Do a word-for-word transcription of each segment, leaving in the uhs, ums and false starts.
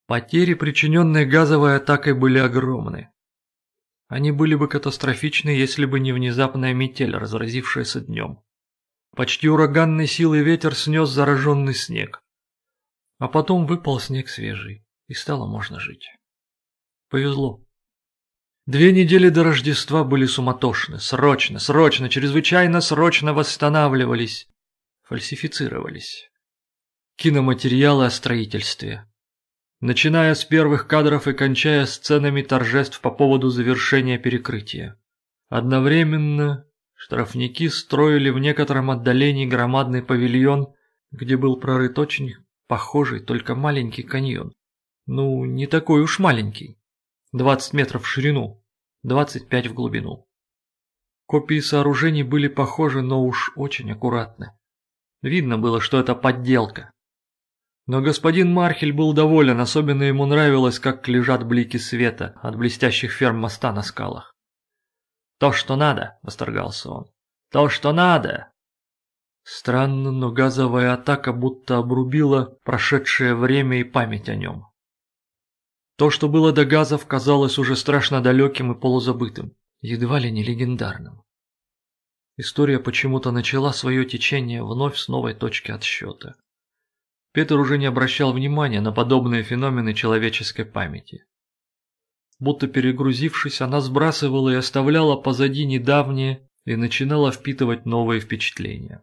Потери, причиненные газовой атакой, были огромны. Они были бы катастрофичны, если бы не внезапная метель, разразившаяся днем. Почти ураганной силой ветер снес зараженный снег. А потом выпал снег свежий, и стало можно жить. Повезло. Две недели до Рождества были суматошны, срочно, срочно, чрезвычайно срочно восстанавливались, фальсифицировались. Киноматериалы о строительстве. Начиная с первых кадров и кончая сценами торжеств по поводу завершения перекрытия. Одновременно штрафники строили в некотором отдалении громадный павильон, где был прорыт очень похожий, только маленький каньон. Ну, не такой уж маленький. двадцать метров в ширину, двадцать пять в глубину. Копии сооружений были похожи, но уж очень аккуратны. Видно было, что это подделка. Но господин Мархель был доволен, особенно ему нравилось, как лежат блики света от блестящих ферм моста на скалах. «То, что надо», — восторгался он, — «то, что надо». Странно, но газовая атака будто обрубила прошедшее время и память о нем. То, что было до газов, казалось уже страшно далеким и полузабытым, едва ли не легендарным. История почему-то начала свое течение вновь с новой точки отсчета. Петр уже не обращал внимания на подобные феномены человеческой памяти. Будто перегрузившись, она сбрасывала и оставляла позади недавнее и начинала впитывать новые впечатления.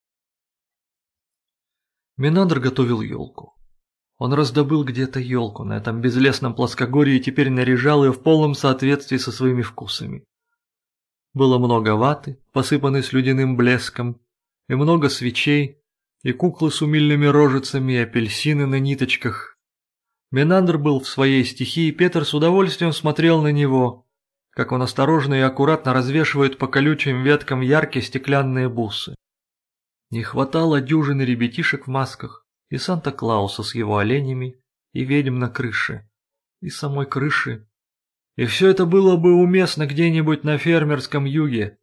Менандр готовил елку. Он раздобыл где-то елку на этом безлесном плоскогорье и теперь наряжал ее в полном соответствии со своими вкусами. Было много ваты, посыпанной слюдяным блеском, и много свечей, и куклы с умильными рожицами, и апельсины на ниточках. Менандр был в своей стихии, и Петр с удовольствием смотрел на него, как он осторожно и аккуратно развешивает по колючим веткам яркие стеклянные бусы. Не хватало дюжины ребятишек в масках, и Санта-Клауса с его оленями, и ведьм на крыше, и самой крыши. И все это было бы уместно где-нибудь на фермерском юге,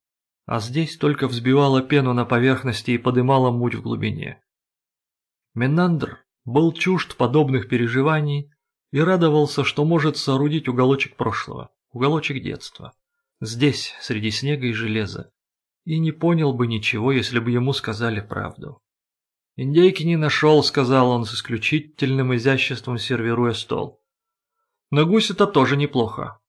а здесь только взбивало пену на поверхности и подымало муть в глубине. Менандр был чужд подобных переживаний и радовался, что может соорудить уголочек прошлого, уголочек детства, здесь, среди снега и железа, и не понял бы ничего, если бы ему сказали правду. «Индейки не нашел», — сказал он с исключительным изяществом, сервируя стол. «Но гусь это тоже неплохо».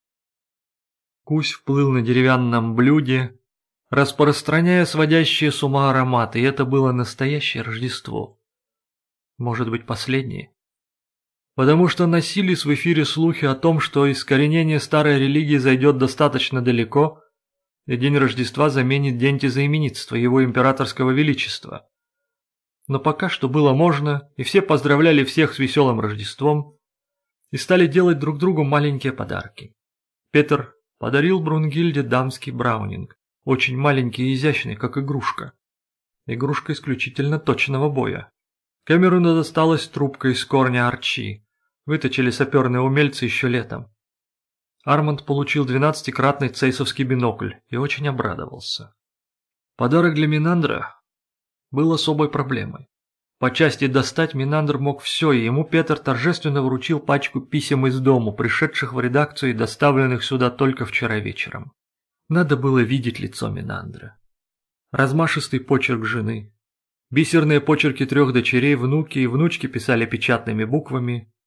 Гусь вплыл на деревянном блюде, распространяя сводящие с ума ароматы, и это было настоящее Рождество. Может быть, последнее? Потому что носились в эфире слухи о том, что искоренение старой религии зайдет достаточно далеко, и день Рождества заменит день тезаименитства его императорского величества. Но пока что было можно, и все поздравляли всех с веселым Рождеством, и стали делать друг другу маленькие подарки. Петр подарил Брунгильде дамский браунинг, очень маленький и изящный, как игрушка. Игрушка исключительно точного боя. Кэмерону досталась трубка из корня арчи. Выточили саперные умельцы еще летом. Арманд получил двенадцатикратный цейсовский бинокль и очень обрадовался. Подарок для Менандра был особой проблемой. По части достать Менандр мог все, и ему Петр торжественно вручил пачку писем из дому, пришедших в редакцию и доставленных сюда только вчера вечером. Надо было видеть лицо Менандра. Размашистый почерк жены. Бисерные почерки трех дочерей, внуки и внучки писали печатными буквами.